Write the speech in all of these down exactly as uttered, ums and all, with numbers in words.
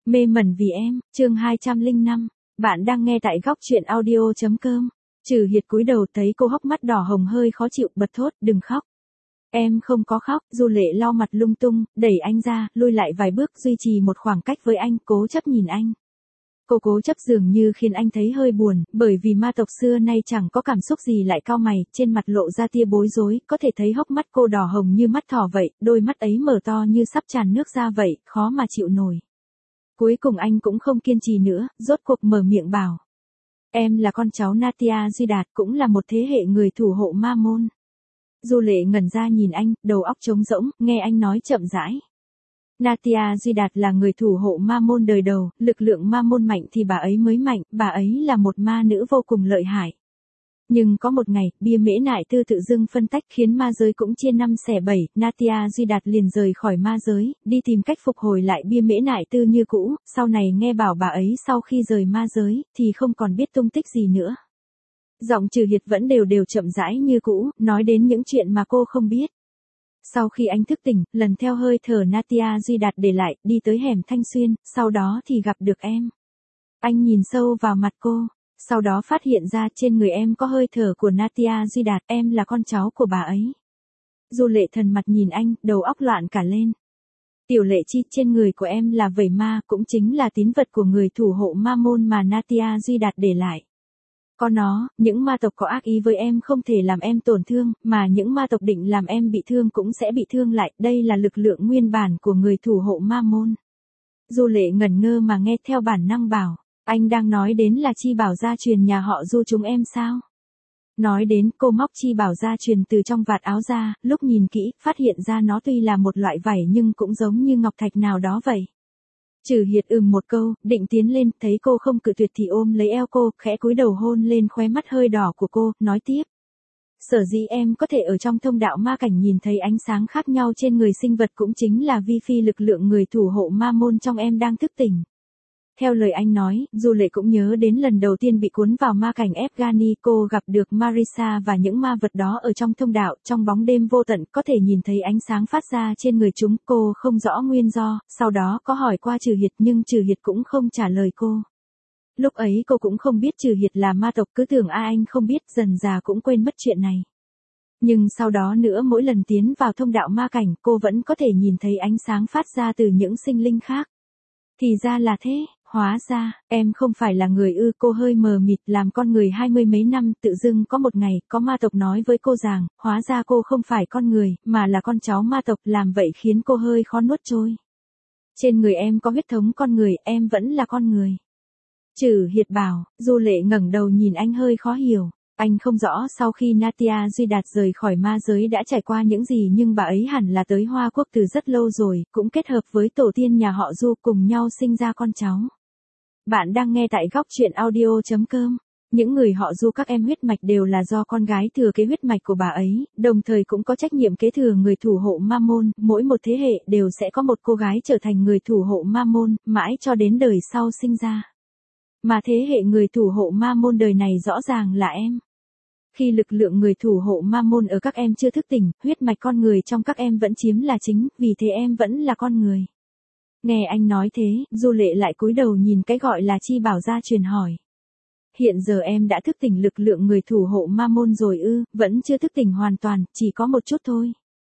Mê mẩn vì em, chương hai trăm lẻ năm. Bạn đang nghe tại góc truyện audio chấm com. Trừ Hiệt cúi đầu thấy cô hốc mắt đỏ hồng hơi khó chịu, bật thốt, đừng khóc. Em không có khóc. Du Lệ lau mặt lung tung, đẩy anh ra, lui lại vài bước, duy trì một khoảng cách với anh, cố chấp nhìn anh. Cô cố chấp dường như khiến anh thấy hơi buồn, bởi vì ma tộc xưa nay chẳng có cảm xúc gì lại cau mày, trên mặt lộ ra tia bối rối, có thể thấy hốc mắt cô đỏ hồng như mắt thỏ vậy, đôi mắt ấy mở to như sắp tràn nước ra vậy, khó mà chịu nổi. Cuối cùng anh cũng không kiên trì nữa, rốt cuộc mở miệng bảo. Em là con cháu Natia Duy Đạt, cũng là một thế hệ người thủ hộ ma môn. Du Lệ ngẩn ra nhìn anh, đầu óc trống rỗng, nghe anh nói chậm rãi. Natia Duy Đạt là người thủ hộ ma môn đời đầu, lực lượng ma môn mạnh thì bà ấy mới mạnh, bà ấy là một ma nữ vô cùng lợi hại. Nhưng có một ngày, bia mễ nại tư tự dưng phân tách khiến ma giới cũng chia năm xẻ bảy, Natia Duy Đạt liền rời khỏi ma giới, đi tìm cách phục hồi lại bia mễ nại tư như cũ, sau này nghe bảo bà ấy sau khi rời ma giới, thì không còn biết tung tích gì nữa. Giọng Trừ Hiệt vẫn đều đều chậm rãi như cũ, nói đến những chuyện mà cô không biết. Sau khi anh thức tỉnh, lần theo hơi thở Natia Duy Đạt để lại, đi tới hẻm Thanh Xuyên, sau đó thì gặp được em. Anh nhìn sâu vào mặt cô. Sau đó phát hiện ra trên người em có hơi thở của Natia Duy Đạt, em là con cháu của bà ấy. Du Lệ thần mặt nhìn anh, đầu óc loạn cả lên. Tiểu Lệ Chi, trên người của em là vảy ma, cũng chính là tín vật của người thủ hộ ma môn mà Natia Duy Đạt để lại. Có nó, những ma tộc có ác ý với em không thể làm em tổn thương, mà những ma tộc định làm em bị thương cũng sẽ bị thương lại, đây là lực lượng nguyên bản của người thủ hộ ma môn. Du Lệ ngẩn ngơ mà nghe theo bản năng bảo. Anh đang nói đến là chi bảo gia truyền nhà họ Du chúng em sao? Nói đến, cô móc chi bảo gia truyền từ trong vạt áo ra, lúc nhìn kỹ, phát hiện ra nó tuy là một loại vảy nhưng cũng giống như ngọc thạch nào đó vậy. Trừ Hiệt ừm một câu, định tiến lên, thấy cô không cự tuyệt thì ôm lấy eo cô, khẽ cúi đầu hôn lên khóe mắt hơi đỏ của cô, nói tiếp. Sở dĩ em có thể ở trong thông đạo ma cảnh nhìn thấy ánh sáng khác nhau trên người sinh vật cũng chính là vi phi lực lượng người thủ hộ ma môn trong em đang thức tỉnh. Theo lời anh nói, Du Lệ cũng nhớ đến lần đầu tiên bị cuốn vào ma cảnh Afghani, cô gặp được Marisa và những ma vật đó ở trong thông đạo, trong bóng đêm vô tận, có thể nhìn thấy ánh sáng phát ra trên người chúng, cô không rõ nguyên do, sau đó có hỏi qua Trừ Hiệt nhưng Trừ Hiệt cũng không trả lời cô. Lúc ấy cô cũng không biết Trừ Hiệt là ma tộc, cứ tưởng a anh không biết, dần già cũng quên mất chuyện này. Nhưng sau đó nữa mỗi lần tiến vào thông đạo ma cảnh, cô vẫn có thể nhìn thấy ánh sáng phát ra từ những sinh linh khác. Thì ra là thế. Hóa ra, em không phải là người ư, cô hơi mờ mịt, làm con người hai mươi mấy năm, tự dưng có một ngày, có ma tộc nói với cô rằng, hóa ra cô không phải con người, mà là con cháu ma tộc, làm vậy khiến cô hơi khó nuốt trôi. Trên người em có huyết thống con người, em vẫn là con người. Trừ Hiệt bảo. Du Lệ ngẩng đầu nhìn anh hơi khó hiểu. Anh không rõ sau khi Natia Duy Đạt rời khỏi ma giới đã trải qua những gì nhưng bà ấy hẳn là tới Hoa Quốc từ rất lâu rồi, cũng kết hợp với tổ tiên nhà họ Du cùng nhau sinh ra con cháu. Bạn đang nghe tại góc truyện audio chấm com. Những người họ Du các em huyết mạch đều là do con gái thừa kế huyết mạch của bà ấy, đồng thời cũng có trách nhiệm kế thừa người thủ hộ ma môn, mỗi một thế hệ đều sẽ có một cô gái trở thành người thủ hộ ma môn, mãi cho đến đời sau sinh ra. Mà thế hệ người thủ hộ ma môn đời này rõ ràng là em. Khi lực lượng người thủ hộ ma môn ở các em chưa thức tỉnh, huyết mạch con người trong các em vẫn chiếm là chính, vì thế em vẫn là con người. Nghe anh nói thế, Du Lệ lại cúi đầu nhìn cái gọi là chi bảo gia truyền hỏi. Hiện giờ em đã thức tỉnh lực lượng người thủ hộ ma môn rồi ư, vẫn chưa thức tỉnh hoàn toàn, chỉ có một chút thôi.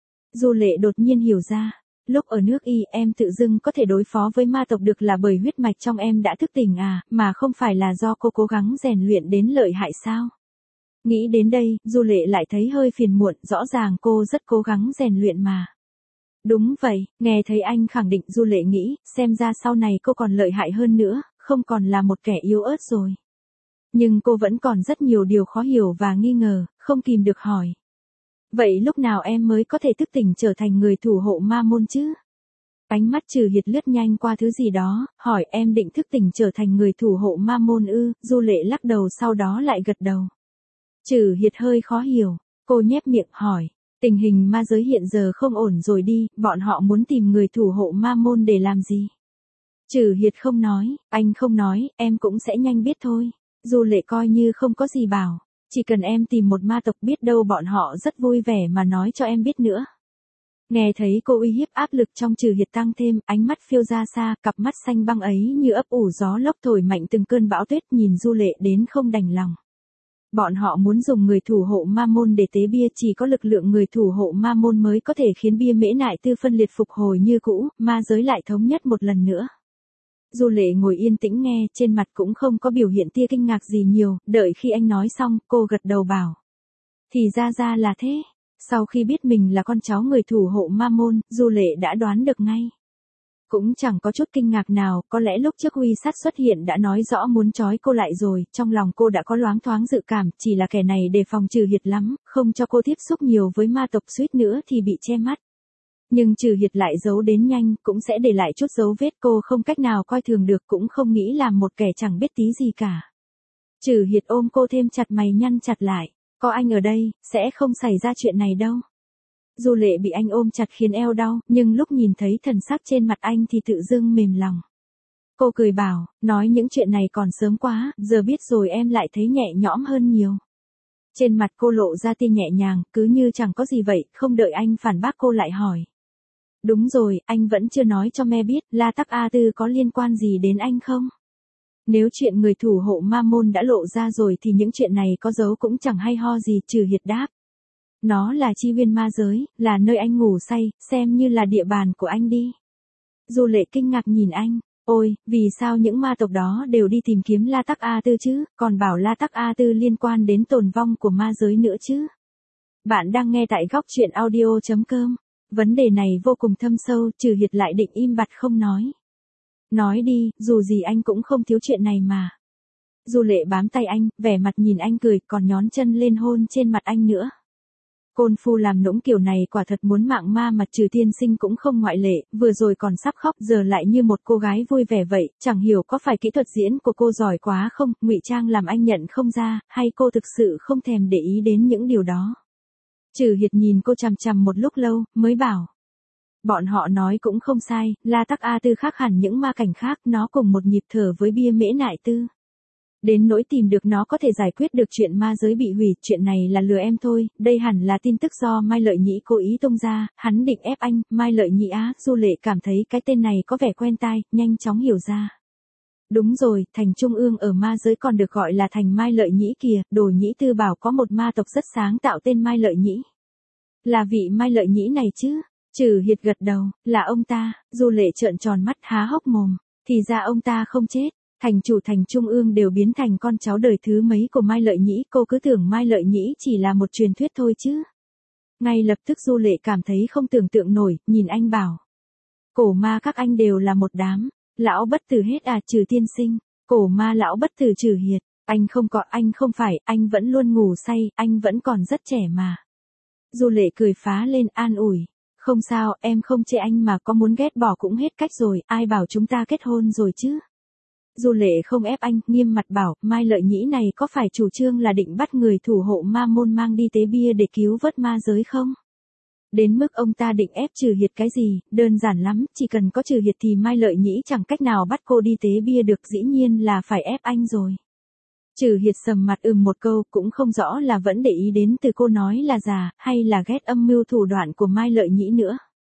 Du Lệ đột nhiên hiểu ra, lúc ở nước Y em tự dưng có thể đối phó với ma tộc được là bởi huyết mạch trong em đã thức tỉnh à, mà không phải là do cô cố gắng rèn luyện đến lợi hại sao? Nghĩ đến đây, Du Lệ lại thấy hơi phiền muộn, rõ ràng cô rất cố gắng rèn luyện mà. Đúng vậy, nghe thấy anh khẳng định, Du Lệ nghĩ, xem ra sau này cô còn lợi hại hơn nữa, không còn là một kẻ yếu ớt rồi. Nhưng cô vẫn còn rất nhiều điều khó hiểu và nghi ngờ, không kìm được hỏi. Vậy lúc nào em mới có thể thức tỉnh trở thành người thủ hộ ma môn chứ? Ánh mắt Trừ Hiệt lướt nhanh qua thứ gì đó, hỏi em định thức tỉnh trở thành người thủ hộ ma môn ư? Du Lệ lắc đầu sau đó lại gật đầu. Trừ Hiệt hơi khó hiểu, cô nhếch miệng hỏi. Tình hình ma giới hiện giờ không ổn rồi đi, bọn họ muốn tìm người thủ hộ ma môn để làm gì? Trừ Hiệt không nói, anh không nói, em cũng sẽ nhanh biết thôi. Du Lệ coi như không có gì bảo, chỉ cần em tìm một ma tộc biết đâu bọn họ rất vui vẻ mà nói cho em biết nữa. Nghe thấy cô uy hiếp áp lực trong Trừ Hiệt tăng thêm, ánh mắt phiêu ra xa, cặp mắt xanh băng ấy như ấp ủ gió lốc thổi mạnh từng cơn bão tuyết, nhìn Du Lệ đến không đành lòng. Bọn họ muốn dùng người thủ hộ ma môn để tế bia, chỉ có lực lượng người thủ hộ ma môn mới có thể khiến bia Mễ Nại Tư phân liệt phục hồi như cũ, ma giới lại thống nhất một lần nữa. Du Lệ ngồi yên tĩnh nghe, trên mặt cũng không có biểu hiện tia kinh ngạc gì nhiều, đợi khi anh nói xong, cô gật đầu bảo. Thì ra ra là thế. Sau khi biết mình là con cháu người thủ hộ ma môn, Du Lệ đã đoán được ngay. Cũng chẳng có chút kinh ngạc nào, có lẽ lúc trước Uy Sát xuất hiện đã nói rõ muốn trói cô lại rồi, trong lòng cô đã có loáng thoáng dự cảm, chỉ là kẻ này đề phòng Trừ Hiệt lắm, không cho cô tiếp xúc nhiều với ma tộc, suýt nữa thì bị che mắt. Nhưng Trừ Hiệt lại giấu đến nhanh, cũng sẽ để lại chút dấu vết, cô không cách nào coi thường được, cũng không nghĩ làm một kẻ chẳng biết tí gì cả. Trừ Hiệt ôm cô thêm chặt, mày nhăn chặt lại, có anh ở đây, sẽ không xảy ra chuyện này đâu. Du Lệ bị anh ôm chặt khiến eo đau, nhưng lúc nhìn thấy thần sắc trên mặt anh thì tự dưng mềm lòng. Cô cười bảo, nói những chuyện này còn sớm quá, giờ biết rồi em lại thấy nhẹ nhõm hơn nhiều. Trên mặt cô lộ ra tia nhẹ nhàng, cứ như chẳng có gì vậy, không đợi anh phản bác cô lại hỏi. Đúng rồi, anh vẫn chưa nói cho mẹ biết, La Tắc A Tư có liên quan gì đến anh không? Nếu chuyện người thủ hộ ma môn đã lộ ra rồi thì những chuyện này có giấu cũng chẳng hay ho gì, Trừ Hiệt đáp. Nó là chi viên ma giới, là nơi anh ngủ say, xem như là địa bàn của anh đi. Du Lệ kinh ngạc nhìn anh, ôi, vì sao những ma tộc đó đều đi tìm kiếm La Tắc A Tư chứ, còn bảo La Tắc A Tư liên quan đến tồn vong của ma giới nữa chứ. Bạn đang nghe tại góc truyện audio chấm com. Vấn đề này vô cùng thâm sâu, Trừ Hiệt lại định im bặt không nói. Nói đi, dù gì anh cũng không thiếu chuyện này mà. Du Lệ bám tay anh, vẻ mặt nhìn anh cười, còn nhón chân lên hôn trên mặt anh nữa. Côn phu làm nũng kiểu này quả thật muốn mạng ma, mà Trừ tiên sinh cũng không ngoại lệ, vừa rồi còn sắp khóc, giờ lại như một cô gái vui vẻ vậy, chẳng hiểu có phải kỹ thuật diễn của cô giỏi quá không, ngụy trang làm anh nhận không ra, hay cô thực sự không thèm để ý đến những điều đó. Trừ Hiệt nhìn cô chằm chằm một lúc lâu, mới bảo. Bọn họ nói cũng không sai, La Tắc A Tư khác hẳn những ma cảnh khác, nó cùng một nhịp thở với bia Mễ Nại Tư. Đến nỗi tìm được nó có thể giải quyết được chuyện ma giới bị hủy, chuyện này là lừa em thôi, đây hẳn là tin tức do Mai Lợi Nhĩ cố ý tung ra, hắn định ép anh, Mai Lợi Nhĩ á. Du Lệ cảm thấy cái tên này có vẻ quen tai, nhanh chóng hiểu ra. Đúng rồi, thành trung ương ở ma giới còn được gọi là thành Mai Lợi Nhĩ kìa, Đồ Nhĩ Tư bảo có một ma tộc rất sáng tạo tên Mai Lợi Nhĩ. Là vị Mai Lợi Nhĩ này chứ? Trừ Hiệt gật đầu, là ông ta. Du Lệ trợn tròn mắt há hốc mồm, thì ra ông ta không chết. Thành chủ thành trung ương đều biến thành con cháu đời thứ mấy của Mai Lợi Nhĩ, cô cứ tưởng Mai Lợi Nhĩ chỉ là một truyền thuyết thôi chứ. Ngay lập tức Du Lệ cảm thấy không tưởng tượng nổi, nhìn anh bảo. Cổ ma các anh đều là một đám, lão bất tử hết à? Trừ tiên sinh, cổ ma lão bất tử Trừ Hiệt, anh không có, anh không phải, anh vẫn luôn ngủ say, anh vẫn còn rất trẻ mà. Du Lệ cười phá lên an ủi. Không sao, em không chê anh mà, có muốn ghét bỏ cũng hết cách rồi, ai bảo chúng ta kết hôn rồi chứ. Du Lệ không ép anh, nghiêm mặt bảo, Mai Lợi Nhĩ này có phải chủ trương là định bắt người thủ hộ ma môn mang đi tế bia để cứu vớt ma giới không? Đến mức ông ta định ép Trừ Hiệt cái gì, đơn giản lắm, chỉ cần có Trừ Hiệt thì Mai Lợi Nhĩ chẳng cách nào bắt cô đi tế bia được, dĩ nhiên là phải ép anh rồi. Trừ Hiệt sầm mặt ừm một câu, cũng không rõ là vẫn để ý đến từ cô nói là già, hay là ghét âm mưu thủ đoạn của Mai Lợi Nhĩ nữa.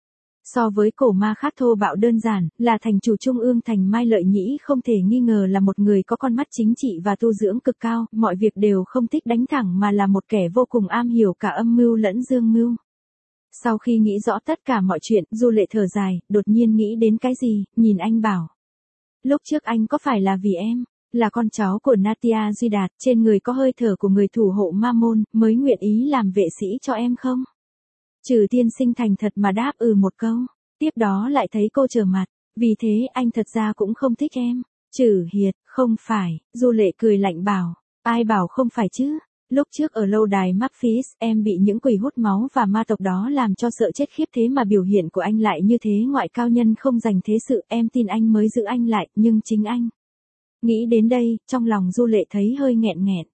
So với cổ ma khác thô bạo đơn giản, là thành chủ trung ương thành Mai Lợi Nhĩ không thể nghi ngờ là một người có con mắt chính trị và tu dưỡng cực cao, mọi việc đều không thích đánh thẳng mà là một kẻ vô cùng am hiểu cả âm mưu lẫn dương mưu. Sau khi nghĩ rõ tất cả mọi chuyện, Du Lệ thở dài, đột nhiên nghĩ đến cái gì, nhìn anh bảo. Lúc trước anh có phải là vì em, là con cháu của Natia Duy Đạt, trên người có hơi thở của người thủ hộ ma môn, mới nguyện ý làm vệ sĩ cho em không? Trừ tiên sinh thành thật mà đáp ừ một câu, tiếp đó lại thấy cô trở mặt, vì thế anh thật ra cũng không thích em. Trừ Hiệt, không phải. Du Lệ cười lạnh bảo, ai bảo không phải chứ, lúc trước ở lâu đài Memphis, em bị những quỷ hút máu và ma tộc đó làm cho sợ chết khiếp, thế mà biểu hiện của anh lại như thế, ngoại cao nhân không dành thế sự, em tin anh mới giữ anh lại, nhưng chính anh. Nghĩ đến đây, trong lòng Du Lệ thấy hơi nghẹn nghẹn.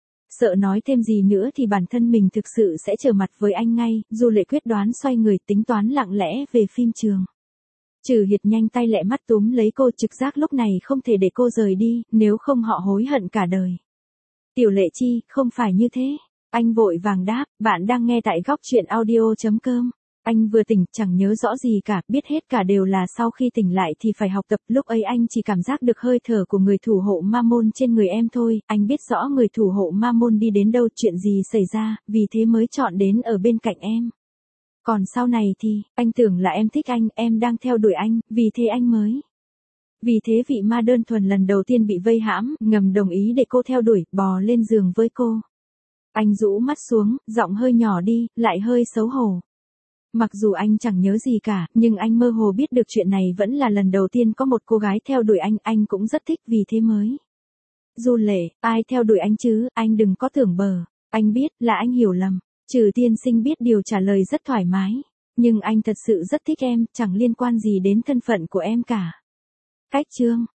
Sợ nói thêm gì nữa thì bản thân mình thực sự sẽ trở mặt với anh ngay, Du Lệ quyết đoán xoay người tính toán lặng lẽ về phim trường. Trừ Hiệt nhanh tay lẹ mắt túm lấy cô, trực giác lúc này không thể để cô rời đi, nếu không họ hối hận cả đời. Tiểu Lệ Chi, không phải như thế. Anh vội vàng đáp, bạn đang nghe tại góc truyện audio chấm com. Anh vừa tỉnh, chẳng nhớ rõ gì cả, biết hết cả đều là sau khi tỉnh lại thì phải học tập, lúc ấy anh chỉ cảm giác được hơi thở của người thủ hộ ma môn trên người em thôi, anh biết rõ người thủ hộ ma môn đi đến đâu, chuyện gì xảy ra, vì thế mới chọn đến ở bên cạnh em. Còn sau này thì, anh tưởng là em thích anh, em đang theo đuổi anh, vì thế anh mới. Vì thế vị ma đơn thuần lần đầu tiên bị vây hãm, ngầm đồng ý để cô theo đuổi, bò lên giường với cô. Anh rũ mắt xuống, giọng hơi nhỏ đi, lại hơi xấu hổ. Mặc dù anh chẳng nhớ gì cả, nhưng anh mơ hồ biết được chuyện này vẫn là lần đầu tiên có một cô gái theo đuổi anh, anh cũng rất thích vì thế mới. Du Lệ, ai theo đuổi anh chứ, anh đừng có tưởng bờ. Anh biết là anh hiểu lầm. Trừ tiên sinh biết điều trả lời rất thoải mái. Nhưng anh thật sự rất thích em, chẳng liên quan gì đến thân phận của em cả. Cách chương